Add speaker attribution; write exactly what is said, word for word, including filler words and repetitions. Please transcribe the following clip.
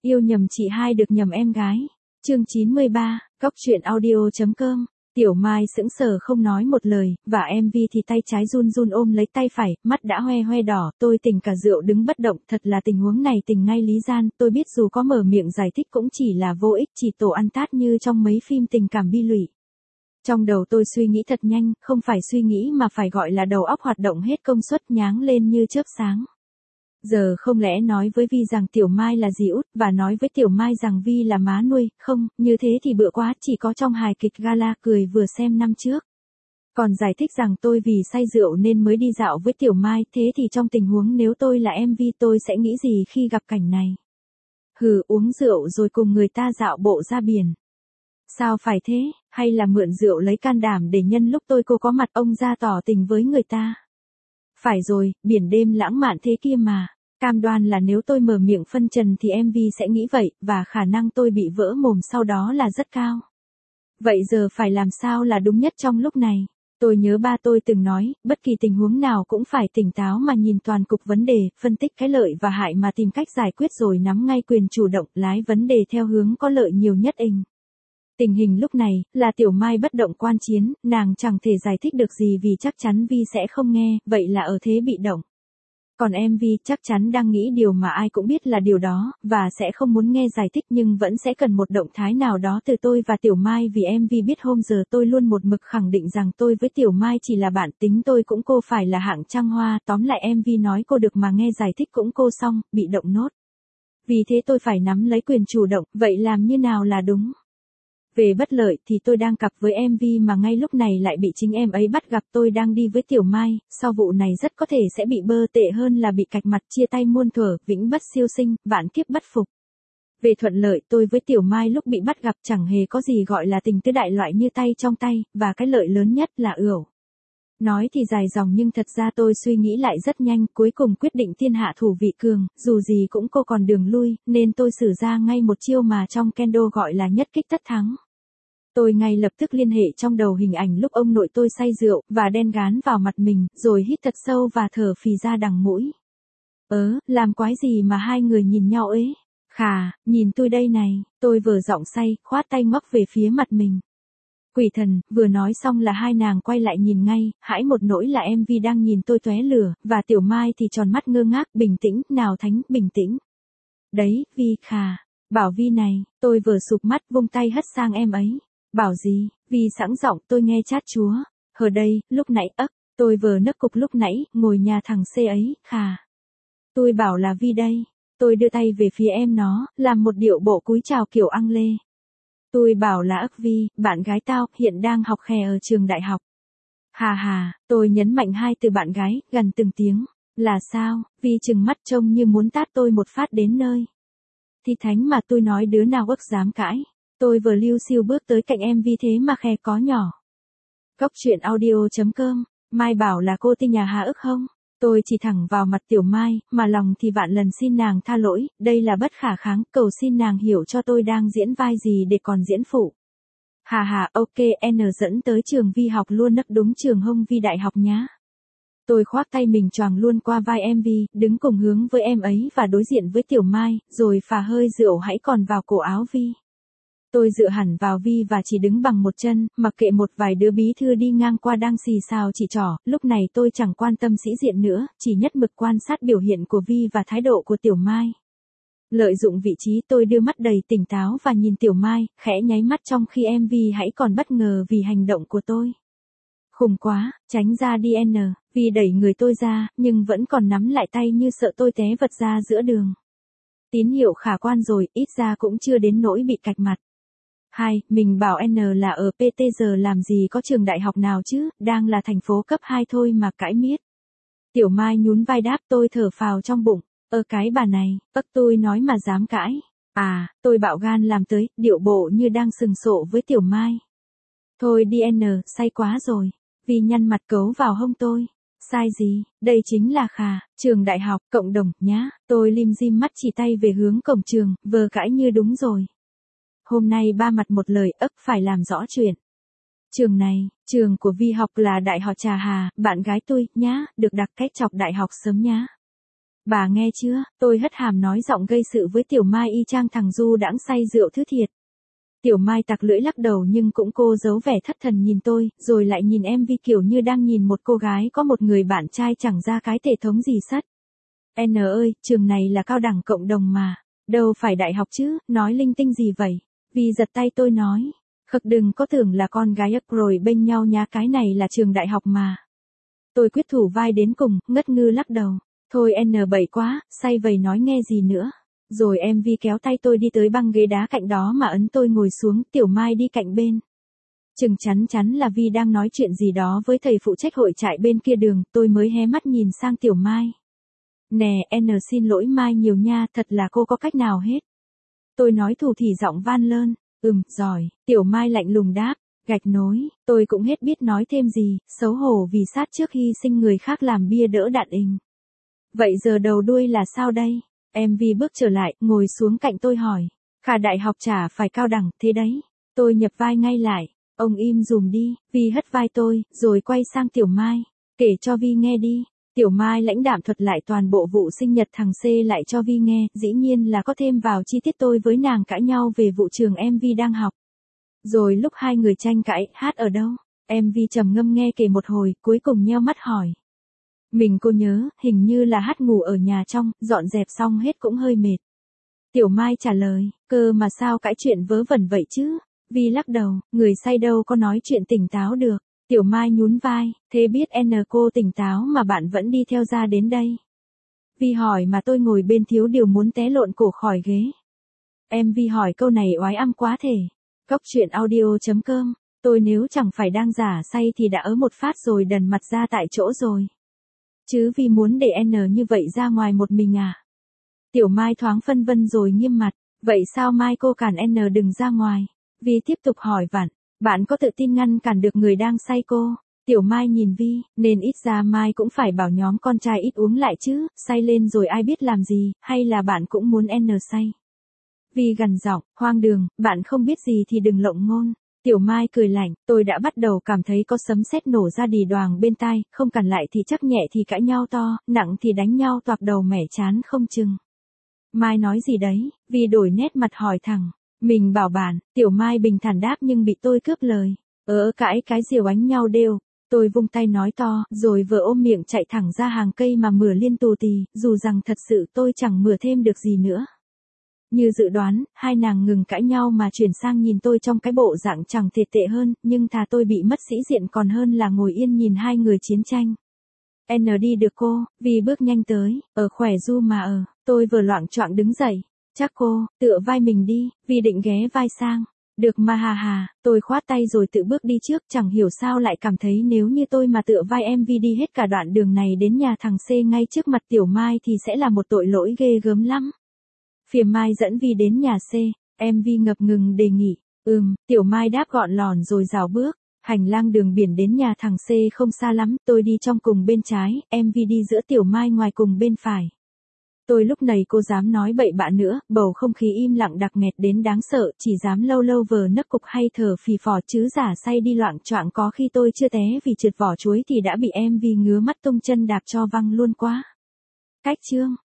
Speaker 1: Yêu nhầm chị hai được nhầm em gái. Chương chín mươi ba, Cóc truyện audio chấm com. Tiểu Mai sững sờ không nói một lời, và em vê thì tay trái run run ôm lấy tay phải, mắt đã hoe hoe đỏ, tôi tỉnh cả rượu đứng bất động, thật là tình huống này tình ngay lý gian, tôi biết dù có mở miệng giải thích cũng chỉ là vô ích, chỉ tổ ăn tát như trong mấy phim tình cảm bi lụy. Trong đầu tôi suy nghĩ thật nhanh, không phải suy nghĩ mà phải gọi là đầu óc hoạt động hết công suất nháng lên như chớp sáng. Giờ không lẽ nói với Vi rằng Tiểu Mai là dì út, và nói với Tiểu Mai rằng Vi là má nuôi, không, như thế thì bựa quá, chỉ có trong hài kịch gala cười vừa xem năm trước. Còn giải thích rằng tôi vì say rượu nên mới đi dạo với Tiểu Mai, thế thì trong tình huống nếu tôi là em Vi tôi sẽ nghĩ gì khi gặp cảnh này? Hừ, uống rượu rồi cùng người ta dạo bộ ra biển. Sao phải thế, hay là mượn rượu lấy can đảm để nhân lúc tôi cô có mặt ông ra tỏ tình với người ta? Phải rồi, biển đêm lãng mạn thế kia mà. Cam đoan là nếu tôi mở miệng phân trần thì em vê sẽ nghĩ vậy, và khả năng tôi bị vỡ mồm sau đó là rất cao. Vậy giờ phải làm sao là đúng nhất trong lúc này? Tôi nhớ ba tôi từng nói, bất kỳ tình huống nào cũng phải tỉnh táo mà nhìn toàn cục vấn đề, phân tích cái lợi và hại mà tìm cách giải quyết rồi nắm ngay quyền chủ động, lái vấn đề theo hướng có lợi nhiều nhất ình. Tình hình lúc này, là Tiểu Mai bất động quan chiến, nàng chẳng thể giải thích được gì vì chắc chắn Vi sẽ không nghe, vậy là ở thế bị động. Còn em Vi chắc chắn đang nghĩ điều mà ai cũng biết là điều đó, và sẽ không muốn nghe giải thích nhưng vẫn sẽ cần một động thái nào đó từ tôi và Tiểu Mai vì em Vi biết hôm giờ tôi luôn một mực khẳng định rằng tôi với Tiểu Mai chỉ là bạn, tính tôi cũng cô phải là hạng trăng hoa, tóm lại em Vi nói cô được mà nghe giải thích cũng cô xong, bị động nốt. Vì thế tôi phải nắm lấy quyền chủ động, vậy làm như nào là đúng? Về bất lợi thì tôi đang cặp với em vê mà ngay lúc này lại bị chính em ấy bắt gặp tôi đang đi với Tiểu Mai, sau vụ này rất có thể sẽ bị bơ tệ hơn là bị cạch mặt chia tay muôn thuở, vĩnh bất siêu sinh, vạn kiếp bất phục. Về thuận lợi tôi với Tiểu Mai lúc bị bắt gặp chẳng hề có gì gọi là tình tứ đại loại như tay trong tay, và cái lợi lớn nhất là ửu. Nói thì dài dòng nhưng thật ra tôi suy nghĩ lại rất nhanh, cuối cùng quyết định thiên hạ thủ vị cường, dù gì cũng cô còn đường lui, nên tôi sử ra ngay một chiêu mà trong kendo gọi là nhất kích tất thắng. Tôi ngay lập tức liên hệ trong đầu hình ảnh lúc ông nội tôi say rượu, và đen gán vào mặt mình, rồi hít thật sâu và thở phì ra đằng mũi. Ớ, làm quái gì mà hai người nhìn nhau ấy? Khà, nhìn tôi đây này, tôi vừa giọng say, khoát tay ngoắc về phía mặt mình. Quỷ thần, vừa nói xong là hai nàng quay lại nhìn ngay, hãi một nỗi là em Vi đang nhìn tôi tóe lửa, và Tiểu Mai thì tròn mắt ngơ ngác, bình tĩnh, nào Thánh, bình tĩnh. Đấy, Vi, khà, bảo Vi này, tôi vừa sụp mắt vung tay hất sang em ấy. Bảo gì, Vi sẵn giọng tôi nghe chát chúa. Hờ đây, lúc nãy ấp, tôi vừa nấc cục lúc nãy, ngồi nhà thằng C ấy, khà. Tôi bảo là Vi đây. Tôi đưa tay về phía em nó, làm một điệu bộ cúi chào kiểu ăn lê. Tôi bảo là ức Vi, bạn gái tao, hiện đang học khè ở trường đại học. Hà hà, tôi nhấn mạnh hai từ bạn gái, gần từng tiếng. Là sao, Vi trừng mắt trông như muốn tát tôi một phát đến nơi. Thì thánh mà tôi nói đứa nào ức dám cãi. Tôi vừa lưu siêu bước tới cạnh em Vi thế mà khè có nhỏ. Cóc truyện audio chấm com, Mai bảo là cô tinh nhà Hà ức không? Tôi chỉ thẳng vào mặt Tiểu Mai, mà lòng thì vạn lần xin nàng tha lỗi, đây là bất khả kháng, cầu xin nàng hiểu cho tôi đang diễn vai gì để còn diễn phụ. Hà hà, ok, N dẫn tới trường Vi học luôn nấp đúng trường Hông Vi đại học nhá. Tôi khoác tay mình choàng luôn qua vai em Vi, đứng cùng hướng với em ấy và đối diện với Tiểu Mai, rồi phà hơi rượu hãy còn vào cổ áo Vi. Tôi dựa hẳn vào Vi và chỉ đứng bằng một chân, mặc kệ một vài đứa bí thư đi ngang qua đang xì xào chỉ trỏ, lúc này tôi chẳng quan tâm sĩ diện nữa, chỉ nhất mực quan sát biểu hiện của Vi và thái độ của Tiểu Mai. Lợi dụng vị trí tôi đưa mắt đầy tỉnh táo và nhìn Tiểu Mai, khẽ nháy mắt trong khi em Vi hãy còn bất ngờ vì hành động của tôi. Khùng quá, tránh ra đi N, Vi đẩy người tôi ra, nhưng vẫn còn nắm lại tay như sợ tôi té vật ra giữa đường. Tín hiệu khả quan rồi, ít ra cũng chưa đến nỗi bị cạch mặt. Hai, mình bảo N là ở pê tê giờ làm gì có trường đại học nào chứ, đang là thành phố cấp hai thôi mà cãi miết. Tiểu Mai nhún vai đáp tôi thở phào trong bụng, ơ cái bà này, ức tôi nói mà dám cãi. À, tôi bạo gan làm tới, điệu bộ như đang sừng sộ với Tiểu Mai. Thôi đi N, say quá rồi. Vi nhăn mặt cấu vào hông tôi. Sai gì, đây chính là khà, trường đại học, cộng đồng, nhá. Tôi lim dim mắt chỉ tay về hướng cổng trường, vờ cãi như đúng rồi. Hôm nay ba mặt một lời, ức phải làm rõ chuyện. Trường này, trường của Vi học là Đại học Trà Hà, bạn gái tôi, nhá, được đặt cách chọc đại học sớm nhá. Bà nghe chưa, tôi hất hàm nói giọng gây sự với Tiểu Mai y chang thằng du đãng say rượu thứ thiệt. Tiểu Mai tặc lưỡi lắc đầu nhưng cũng cô giấu vẻ thất thần nhìn tôi, rồi lại nhìn em Vi kiểu như đang nhìn một cô gái có một người bạn trai chẳng ra cái thể thống gì sắt. N ơi, trường này là cao đẳng cộng đồng mà, đâu phải đại học chứ, nói linh tinh gì vậy? Vi giật tay tôi nói, khực đừng có tưởng là con gái ức rồi bênh nhau nha, cái này là trường đại học mà. Tôi quyết thủ vai đến cùng, ngất ngư lắc đầu, thôi N bảy quá, say vầy nói nghe gì nữa. Rồi em Vi kéo tay tôi đi tới băng ghế đá cạnh đó mà ấn tôi ngồi xuống, Tiểu Mai đi cạnh bên. Chừng chắn chắn là Vi đang nói chuyện gì đó với thầy phụ trách hội trại bên kia đường, tôi mới hé mắt nhìn sang Tiểu Mai. Nè, N xin lỗi Mai nhiều nha, thật là cô có cách nào hết. Tôi nói thủ thỉ giọng van lơn, ừm, giỏi, Tiểu Mai lạnh lùng đáp, gạch nối, tôi cũng hết biết nói thêm gì, xấu hổ vì sát trước hy sinh người khác làm bia đỡ đạn ình. Vậy giờ đầu đuôi là sao đây? Em Vi bước trở lại, ngồi xuống cạnh tôi hỏi. Khả đại học chả phải cao đẳng, thế đấy. Tôi nhập vai ngay lại. Ông im dùm đi, Vi hất vai tôi, rồi quay sang Tiểu Mai. Kể cho Vi nghe đi. Tiểu Mai lãnh đạm thuật lại toàn bộ vụ sinh nhật thằng C lại cho Vi nghe, dĩ nhiên là có thêm vào chi tiết tôi với nàng cãi nhau về vụ trường em Vi đang học. Rồi lúc hai người tranh cãi, hát ở đâu? Em Vi trầm ngâm nghe kể một hồi, cuối cùng nheo mắt hỏi. Mình cô nhớ, hình như là hát ngủ ở nhà trong, dọn dẹp xong hết cũng hơi mệt. Tiểu Mai trả lời, cơ mà sao cãi chuyện vớ vẩn vậy chứ? Vi lắc đầu, người say đâu có nói chuyện tỉnh táo được. Tiểu Mai nhún vai, thế biết N cô tỉnh táo mà bạn vẫn đi theo ra đến đây. Vi hỏi mà tôi ngồi bên thiếu điều muốn té lộn cổ khỏi ghế. Em Vi hỏi câu này oái ăm quá thể. Cóc truyện audio chấm com, tôi nếu chẳng phải đang giả say thì đã ớ một phát rồi đần mặt ra tại chỗ rồi. Chứ vì muốn để N như vậy ra ngoài một mình à? Tiểu Mai thoáng phân vân rồi nghiêm mặt, vậy sao mai cô cản N đừng ra ngoài? Vi tiếp tục hỏi vặn, bạn có tự tin ngăn cản được người đang say cô? Tiểu Mai nhìn Vi, nên ít ra mai cũng phải bảo nhóm con trai ít uống lại chứ, say lên rồi ai biết làm gì, hay là bạn cũng muốn N say? Vi gằn giọng, hoang đường, bạn không biết gì thì đừng lộng ngôn. Tiểu Mai cười lạnh, tôi đã bắt đầu cảm thấy có sấm sét nổ ra đì đoàng bên tai, không cản lại thì chắc nhẹ thì cãi nhau to, nặng thì đánh nhau toạc đầu mẻ chán không chừng. Mai nói gì đấy? Vi đổi nét mặt hỏi thẳng. Mình bảo bạn, Tiểu Mai bình thản đáp nhưng bị tôi cướp lời. Ờ cãi cái diều ánh nhau đều. Tôi vung tay nói to, rồi vừa ôm miệng chạy thẳng ra hàng cây mà mửa liên tù tì, dù rằng thật sự tôi chẳng mửa thêm được gì nữa. Như dự đoán, hai nàng ngừng cãi nhau mà chuyển sang nhìn tôi trong cái bộ dạng chẳng thể tệ hơn, nhưng thà tôi bị mất sĩ diện còn hơn là ngồi yên nhìn hai người chiến tranh. N đi được cô, Vi bước nhanh tới, ở khỏe du mà ở, tôi vừa loạng choạng đứng dậy. Chắc cô, tựa vai mình đi, Vi định ghé vai sang. Được mà hà hà, tôi khoát tay rồi tự bước đi trước, chẳng hiểu sao lại cảm thấy nếu như tôi mà tựa vai em Vi đi hết cả đoạn đường này đến nhà thằng C ngay trước mặt Tiểu Mai thì sẽ là một tội lỗi ghê gớm lắm. Phiền Mai dẫn Vi đến nhà C, em Vi ngập ngừng đề nghị, ừm, Tiểu Mai đáp gọn lòn rồi rào bước, hành lang đường biển đến nhà thằng C không xa lắm, tôi đi trong cùng bên trái, em Vi đi giữa Tiểu Mai ngoài cùng bên phải. Tôi lúc này cô dám nói bậy bạ nữa, bầu không khí im lặng đặc nghẹt đến đáng sợ, chỉ dám lâu lâu vờ nấc cục hay thở phì phò chứ giả say đi loạng choạng có khi tôi chưa té vì trượt vỏ chuối thì đã bị em Vi ngứa mắt tung chân đạp cho văng luôn quá. Cách chương